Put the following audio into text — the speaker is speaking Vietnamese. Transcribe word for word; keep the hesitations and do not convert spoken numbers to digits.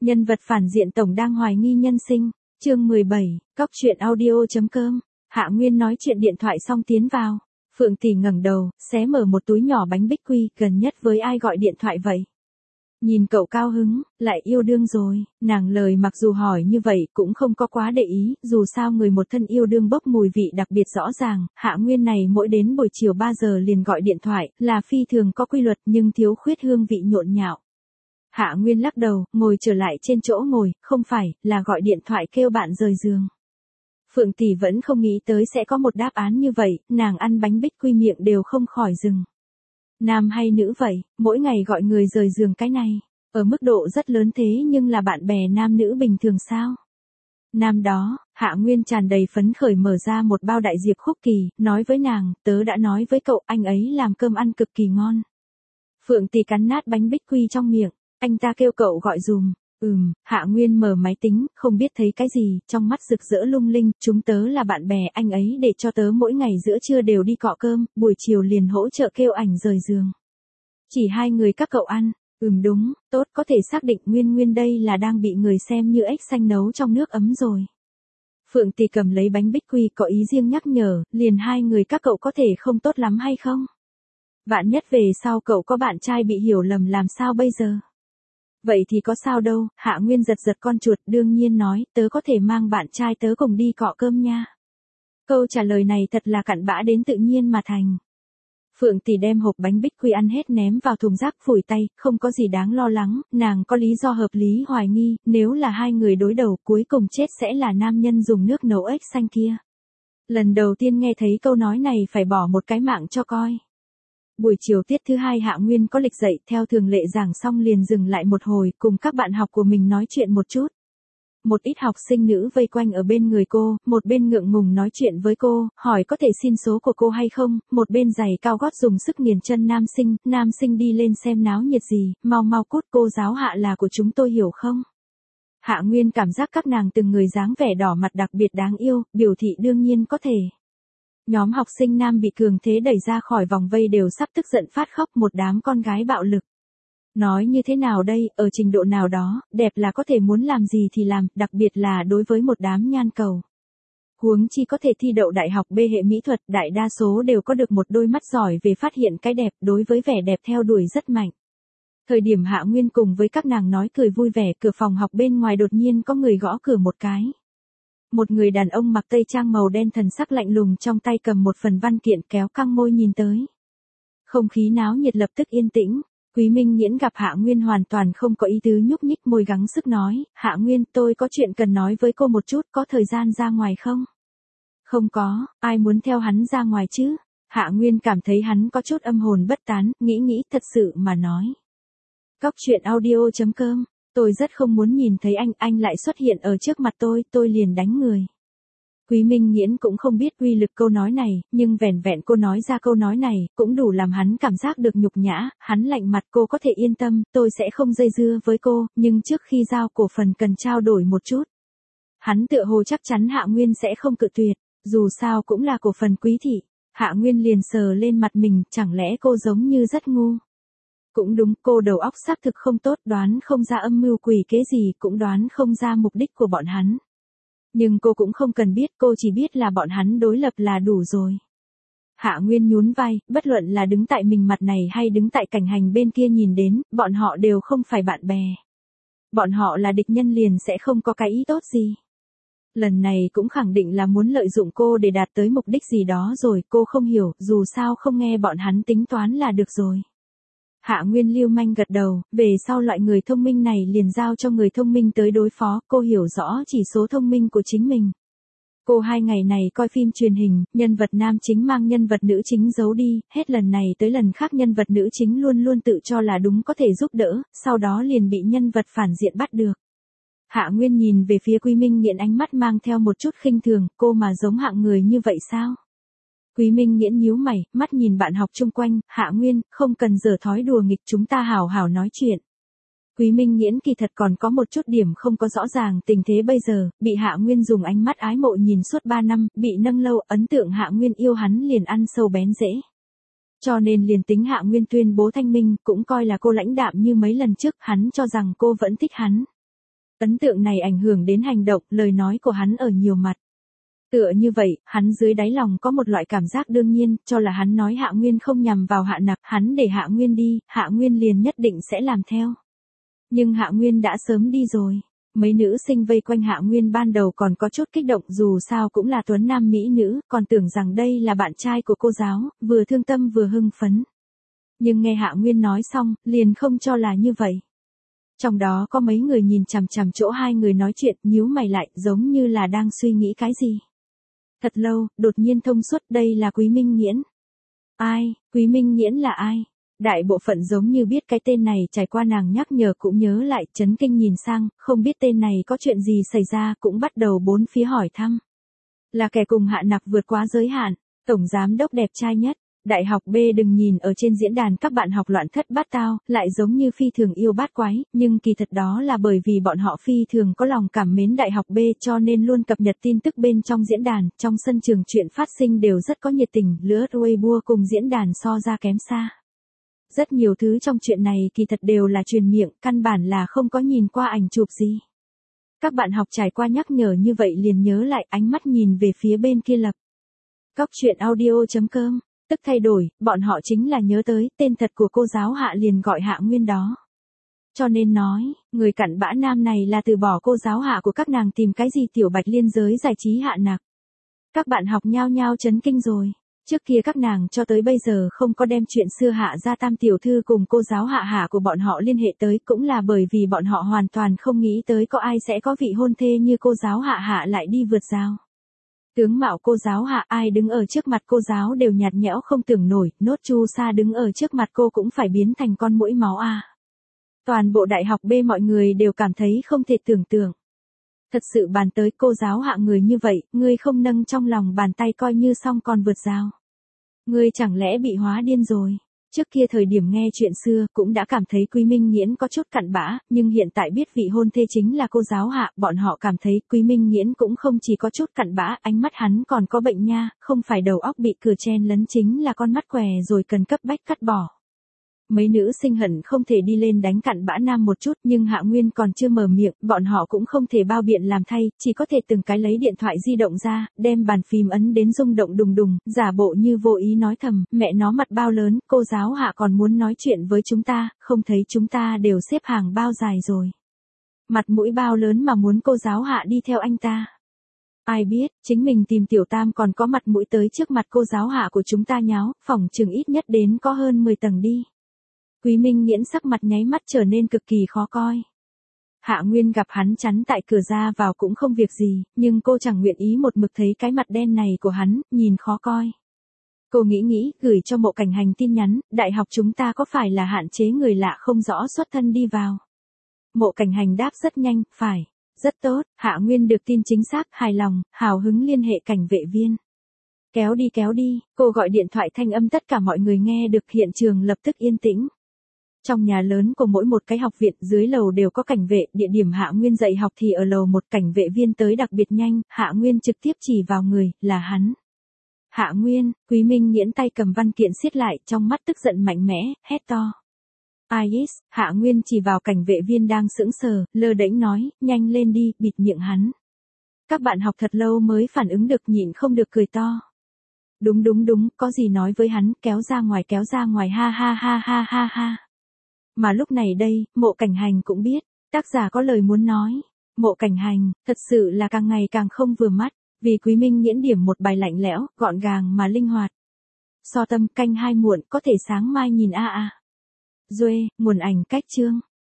Nhân vật phản diện tổng đang hoài nghi nhân sinh. Chương mười bảy, cóc truyện audio.com. Hạ Nguyên nói chuyện điện thoại xong tiến vào. Phượng Tỷ ngẩng đầu, xé mở một túi nhỏ bánh bích quy, gần nhất với ai gọi điện thoại vậy? Nhìn cậu cao hứng, lại yêu đương rồi, nàng lời mặc dù hỏi như vậy cũng không có quá để ý, dù sao người một thân yêu đương bốc mùi vị đặc biệt rõ ràng, Hạ Nguyên này mỗi đến buổi chiều ba giờ liền gọi điện thoại, là phi thường có quy luật nhưng thiếu khuyết hương vị nhộn nhạo. Hạ Nguyên lắc đầu, ngồi trở lại trên chỗ ngồi, không phải, là gọi điện thoại kêu bạn rời giường. Phượng Tỷ vẫn không nghĩ tới sẽ có một đáp án như vậy, nàng ăn bánh bích quy miệng đều không khỏi dừng. Nam hay nữ vậy, mỗi ngày gọi người rời giường cái này, ở mức độ rất lớn thế nhưng là bạn bè nam nữ bình thường sao? Nam đó, Hạ Nguyên tràn đầy phấn khởi mở ra một bao đại diệp khúc kỳ, nói với nàng, tớ đã nói với cậu, anh ấy làm cơm ăn cực kỳ ngon. Phượng Tỷ cắn nát bánh bích quy trong miệng, anh ta kêu cậu gọi dùm. Ừm, Hạ Nguyên mở máy tính, không biết thấy cái gì, trong mắt rực rỡ lung linh, chúng tớ là bạn bè, anh ấy để cho tớ mỗi ngày giữa trưa đều đi cọ cơm, buổi chiều liền hỗ trợ kêu ảnh rời giường. Chỉ hai người các cậu ăn, ừm đúng, tốt, có thể xác định Nguyên Nguyên đây là đang bị người xem như ếch xanh nấu trong nước ấm rồi. Phượng Tỷ cầm lấy bánh bích quy có ý riêng nhắc nhở, liền hai người các cậu có thể không tốt lắm hay không? Vạn nhất về sau cậu có bạn trai bị hiểu lầm làm sao bây giờ? Vậy thì có sao đâu, Hạ Nguyên giật giật con chuột đương nhiên nói, tớ có thể mang bạn trai tớ cùng đi cọ cơm nha. Câu trả lời này thật là cặn bã đến tự nhiên mà thành. Phượng Tỷ đem hộp bánh bích quy ăn hết ném vào thùng rác phủi tay, không có gì đáng lo lắng, nàng có lý do hợp lý hoài nghi, nếu là hai người đối đầu cuối cùng chết sẽ là nam nhân dùng nước nấu ếch xanh kia. Lần đầu tiên nghe thấy câu nói này phải bỏ một cái mạng cho coi. Buổi chiều tiết thứ hai Hạ Nguyên có lịch dậy, theo thường lệ giảng xong liền dừng lại một hồi, cùng các bạn học của mình nói chuyện một chút. Một ít học sinh nữ vây quanh ở bên người cô, một bên ngượng ngùng nói chuyện với cô, hỏi có thể xin số của cô hay không, một bên giày cao gót dùng sức nghiền chân nam sinh, nam sinh đi lên xem náo nhiệt gì, mau mau cút, cô giáo Hạ là của chúng tôi hiểu không? Hạ Nguyên cảm giác các nàng từng người dáng vẻ đỏ mặt đặc biệt đáng yêu, biểu thị đương nhiên có thể. Nhóm học sinh nam bị cường thế đẩy ra khỏi vòng vây đều sắp tức giận phát khóc, một đám con gái bạo lực. Nói như thế nào đây, ở trình độ nào đó, đẹp là có thể muốn làm gì thì làm, đặc biệt là đối với một đám nhan cầu. Huống chi có thể thi đậu đại học B hệ mỹ thuật, đại đa số đều có được một đôi mắt giỏi về phát hiện cái đẹp, đối với vẻ đẹp theo đuổi rất mạnh. Thời điểm Hạ Nguyên cùng với các nàng nói cười vui vẻ, cửa phòng học bên ngoài đột nhiên có người gõ cửa một cái. Một người đàn ông mặc tây trang màu đen thần sắc lạnh lùng trong tay cầm một phần văn kiện kéo căng môi nhìn tới. Không khí náo nhiệt lập tức yên tĩnh, Quý Minh Nghiễn gặp Hạ Nguyên hoàn toàn không có ý tứ nhúc nhích môi gắng sức nói, Hạ Nguyên tôi có chuyện cần nói với cô một chút, có thời gian ra ngoài không? Không có, ai muốn theo hắn ra ngoài chứ? Hạ Nguyên cảm thấy hắn có chút âm hồn bất tán, nghĩ nghĩ thật sự mà nói. Cóc truyện audio.com. Tôi rất không muốn nhìn thấy anh, anh lại xuất hiện ở trước mặt tôi, tôi liền đánh người. Quý Minh Nghiễn cũng không biết uy lực câu nói này, nhưng vẻn vẹn cô nói ra câu nói này, cũng đủ làm hắn cảm giác được nhục nhã, hắn lạnh mặt cô có thể yên tâm, tôi sẽ không dây dưa với cô, nhưng trước khi giao cổ phần cần trao đổi một chút. Hắn tựa hồ chắc chắn Hạ Nguyên sẽ không cự tuyệt, dù sao cũng là cổ phần quý thị. Hạ Nguyên liền sờ lên mặt mình, chẳng lẽ cô giống như rất ngu. Cũng đúng, cô đầu óc xác thực không tốt, đoán không ra âm mưu quỷ kế gì, cũng đoán không ra mục đích của bọn hắn. Nhưng cô cũng không cần biết, cô chỉ biết là bọn hắn đối lập là đủ rồi. Hạ Nguyên nhún vai, bất luận là đứng tại mình mặt này hay đứng tại cảnh hành bên kia nhìn đến, bọn họ đều không phải bạn bè. Bọn họ là địch nhân liền sẽ không có cái ý tốt gì. Lần này cũng khẳng định là muốn lợi dụng cô để đạt tới mục đích gì đó rồi, cô không hiểu, dù sao không nghe bọn hắn tính toán là được rồi. Hạ Nguyên lưu manh gật đầu, về sau loại người thông minh này liền giao cho người thông minh tới đối phó, cô hiểu rõ chỉ số thông minh của chính mình. Cô hai ngày này coi phim truyền hình, nhân vật nam chính mang nhân vật nữ chính giấu đi, hết lần này tới lần khác nhân vật nữ chính luôn luôn tự cho là đúng có thể giúp đỡ, sau đó liền bị nhân vật phản diện bắt được. Hạ Nguyên nhìn về phía Quý Minh Nghiễn ánh mắt mang theo một chút khinh thường, cô mà giống hạng người như vậy sao? Quý Minh Nghiễn nhíu mày, mắt nhìn bạn học chung quanh, Hạ Nguyên, không cần giở thói đùa nghịch, chúng ta hào hào nói chuyện. Quý Minh Nghiễn kỳ thật còn có một chút điểm không có rõ ràng, tình thế bây giờ, bị Hạ Nguyên dùng ánh mắt ái mộ nhìn suốt ba năm, bị nâng lâu, ấn tượng Hạ Nguyên yêu hắn liền ăn sâu bén rễ. Cho nên liền tính Hạ Nguyên tuyên bố thanh minh, cũng coi là cô lãnh đạm như mấy lần trước, hắn cho rằng cô vẫn thích hắn. Ấn tượng này ảnh hưởng đến hành động, lời nói của hắn ở nhiều mặt. Tựa như vậy, hắn dưới đáy lòng có một loại cảm giác đương nhiên, cho là hắn nói Hạ Nguyên không nhằm vào Hạ Nặc, hắn để Hạ Nguyên đi, Hạ Nguyên liền nhất định sẽ làm theo. Nhưng Hạ Nguyên đã sớm đi rồi. Mấy nữ sinh vây quanh Hạ Nguyên ban đầu còn có chút kích động, dù sao cũng là tuấn nam mỹ nữ, còn tưởng rằng đây là bạn trai của cô giáo, vừa thương tâm vừa hưng phấn. Nhưng nghe Hạ Nguyên nói xong, liền không cho là như vậy. Trong đó có mấy người nhìn chằm chằm chỗ hai người nói chuyện, nhíu mày lại, giống như là đang suy nghĩ cái gì. Thật lâu, đột nhiên thông suốt, đây là Quý Minh Nghiễn. Ai, Quý Minh Nghiễn là ai? Đại bộ phận giống như biết cái tên này, trải qua nàng nhắc nhở cũng nhớ lại, chấn kinh nhìn sang, không biết tên này có chuyện gì xảy ra, cũng bắt đầu bốn phía hỏi thăm. Là kẻ cùng Hạ Nặc vượt quá giới hạn, tổng giám đốc đẹp trai nhất. Đại học B đừng nhìn ở trên diễn đàn các bạn học loạn thất bát tao, lại giống như phi thường yêu bát quái, nhưng kỳ thật đó là bởi vì bọn họ phi thường có lòng cảm mến Đại học B cho nên luôn cập nhật tin tức bên trong diễn đàn, trong sân trường chuyện phát sinh đều rất có nhiệt tình, lướt Weibo cùng diễn đàn so ra kém xa. Rất nhiều thứ trong chuyện này kỳ thật đều là truyền miệng, căn bản là không có nhìn qua ảnh chụp gì. Các bạn học trải qua nhắc nhở như vậy liền nhớ lại, ánh mắt nhìn về phía bên kia lập. Cóc truyện audio chấm com tức thay đổi, bọn họ chính là nhớ tới, tên thật của cô giáo Hạ liền gọi Hạ Nguyên đó. Cho nên nói, người cặn bã nam này là từ bỏ cô giáo Hạ của các nàng tìm cái gì tiểu bạch liên giới giải trí Hạ Nặc. Các bạn học nhao nhao chấn kinh rồi. Trước kia các nàng cho tới bây giờ không có đem chuyện xưa Hạ gia tam tiểu thư cùng cô giáo Hạ Hạ của bọn họ liên hệ tới, cũng là bởi vì bọn họ hoàn toàn không nghĩ tới có ai sẽ có vị hôn thê như cô giáo Hạ Hạ lại đi vượt rào. Tướng mạo cô giáo Hạ, ai đứng ở trước mặt cô giáo đều nhạt nhẽo không tưởng nổi, nốt Chu Sa đứng ở trước mặt cô cũng phải biến thành con muỗi máu a. À. Toàn bộ đại học B mọi người đều cảm thấy không thể tưởng tượng. Thật sự bàn tới cô giáo Hạ người như vậy, ngươi không nâng trong lòng bàn tay coi như xong còn vượt rào. Ngươi chẳng lẽ bị hóa điên rồi? Trước kia thời điểm nghe chuyện xưa cũng đã cảm thấy Quý Minh Nghiễn có chút cặn bã, nhưng hiện tại biết vị hôn thê chính là cô giáo Hạ, bọn họ cảm thấy Quý Minh Nghiễn cũng không chỉ có chút cặn bã, ánh mắt hắn còn có bệnh nha, không phải đầu óc bị cửa chen lấn chính là con mắt què rồi cần cấp bách cắt bỏ. Mấy nữ sinh hận không thể đi lên đánh cặn bã nam một chút, nhưng Hạ Nguyên còn chưa mở miệng, bọn họ cũng không thể bao biện làm thay, chỉ có thể từng cái lấy điện thoại di động ra, đem bàn phím ấn đến rung động đùng đùng, giả bộ như vô ý nói thầm, mẹ nó mặt bao lớn, cô giáo Hạ còn muốn nói chuyện với chúng ta, không thấy chúng ta đều xếp hàng bao dài rồi. Mặt mũi bao lớn mà muốn cô giáo Hạ đi theo anh ta. Ai biết, chính mình tìm tiểu tam còn có mặt mũi tới trước mặt cô giáo Hạ của chúng ta nháo, phỏng chừng ít nhất đến có hơn mười tầng đi. Quý Minh Nghiễn sắc mặt nháy mắt trở nên cực kỳ khó coi. Hạ Nguyên gặp hắn chắn tại cửa ra vào cũng không việc gì, nhưng cô chẳng nguyện ý một mực thấy cái mặt đen này của hắn, nhìn khó coi. Cô nghĩ nghĩ, gửi cho Mộ Cảnh Hành tin nhắn, đại học chúng ta có phải là hạn chế người lạ không rõ xuất thân đi vào? Mộ Cảnh Hành đáp rất nhanh, phải, rất tốt, Hạ Nguyên được tin chính xác, hài lòng, hào hứng liên hệ cảnh vệ viên. Kéo đi kéo đi, cô gọi điện thoại thanh âm tất cả mọi người nghe được, hiện trường lập tức yên tĩnh. Trong nhà lớn của mỗi một cái học viện, dưới lầu đều có cảnh vệ, địa điểm Hạ Nguyên dạy học thì ở lầu một, cảnh vệ viên tới đặc biệt nhanh, Hạ Nguyên trực tiếp chỉ vào người, là hắn. Hạ Nguyên, Quý Minh Nghiễn tay cầm văn kiện siết lại, trong mắt tức giận mạnh mẽ, hét to. Ais, Hạ Nguyên chỉ vào cảnh vệ viên đang sững sờ, lơ đễnh nói, nhanh lên đi, bịt miệng hắn. Các bạn học thật lâu mới phản ứng được, nhịn không được cười to. Đúng đúng đúng, có gì nói với hắn, kéo ra ngoài kéo ra ngoài, ha ha ha ha ha ha. Mà lúc này đây, Mộ Cảnh Hành cũng biết, tác giả có lời muốn nói. Mộ Cảnh Hành, thật sự là càng ngày càng không vừa mắt, vì Quý Minh Nghiễn điểm một bài lạnh lẽo, gọn gàng mà linh hoạt. So tâm canh hai muộn, có thể sáng mai nhìn a a. Duê, nguồn ảnh cách chương.